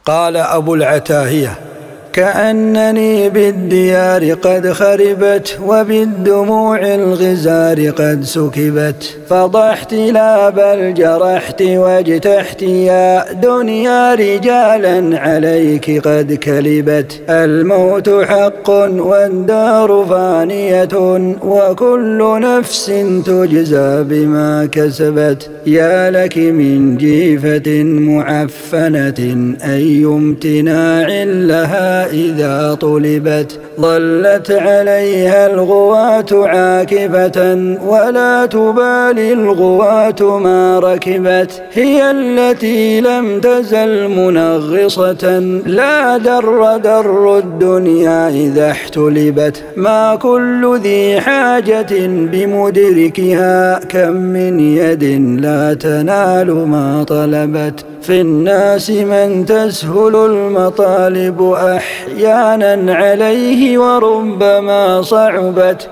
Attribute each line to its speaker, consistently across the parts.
Speaker 1: قال أبو العتاهية: كأنني بالديار قد خربت، وبالدموع الغزار قد سكبت، فضحت لا بل جرحت واجتحت يا دنيا رجالا عليك قد كلبت. الموت حق والدار فانية، وكل نفس تجزى بما كسبت. يا لك من جيفة معفنة أي امتناع لها إذا طلبت. ظلت عليها الغواة عاكفة، ولا تبالي الغواة ما ركبت. هي التي لم تزل منغصة، لا در الدنيا إذا احتلبت. ما كل ذي حاجة بمدركها، كم من يد لا تنال ما طلبت. في الناس من تسهل المطالب أحيانا عليه وربما صعبت،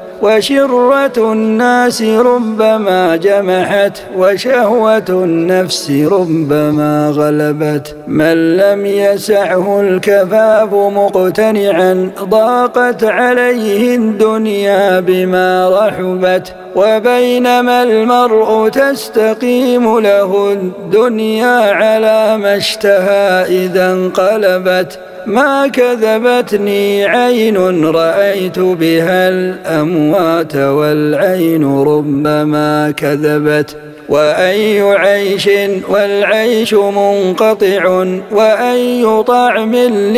Speaker 1: وشرة الناس ربما جمحت، وشهوة النفس ربما غلبت. من لم يسعه الكفاف مقتنعا، ضاقت عليه الدنيا بما رحبت. وبينما المرء تستقيم له الدنيا على ما اشتهى إذا انقلبت. ما كذبتني عين رأيت بها الأموات، والعين ربما كذبت. وأي عيش والعيش منقطع، وأي طعم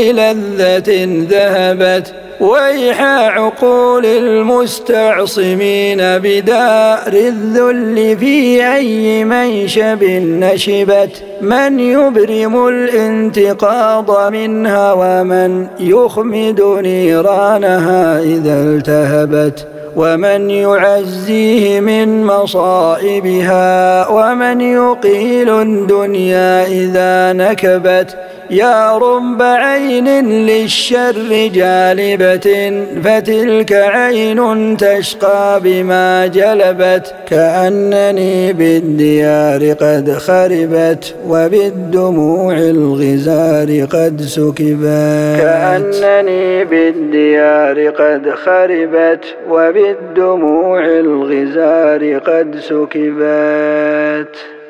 Speaker 1: للذة ذهبت. ويح عقول المستعصمين بدار الذل في أي منشب نشبت. من يبرم الانتقاض منها، ومن يخمد نيرانها إذا التهبت. ومن يعزيه من مصائبها، ومن يقيل الدنيا إذا نكبت. يا رب عين للشر جالبة، فتلك عين تشقى بما جلبت. كأنني بالديار قد خربت، وبالدموع الغزار قد سكبت. كأنني بالديار قد خربت، وبالدموع الغزار قد سكبت.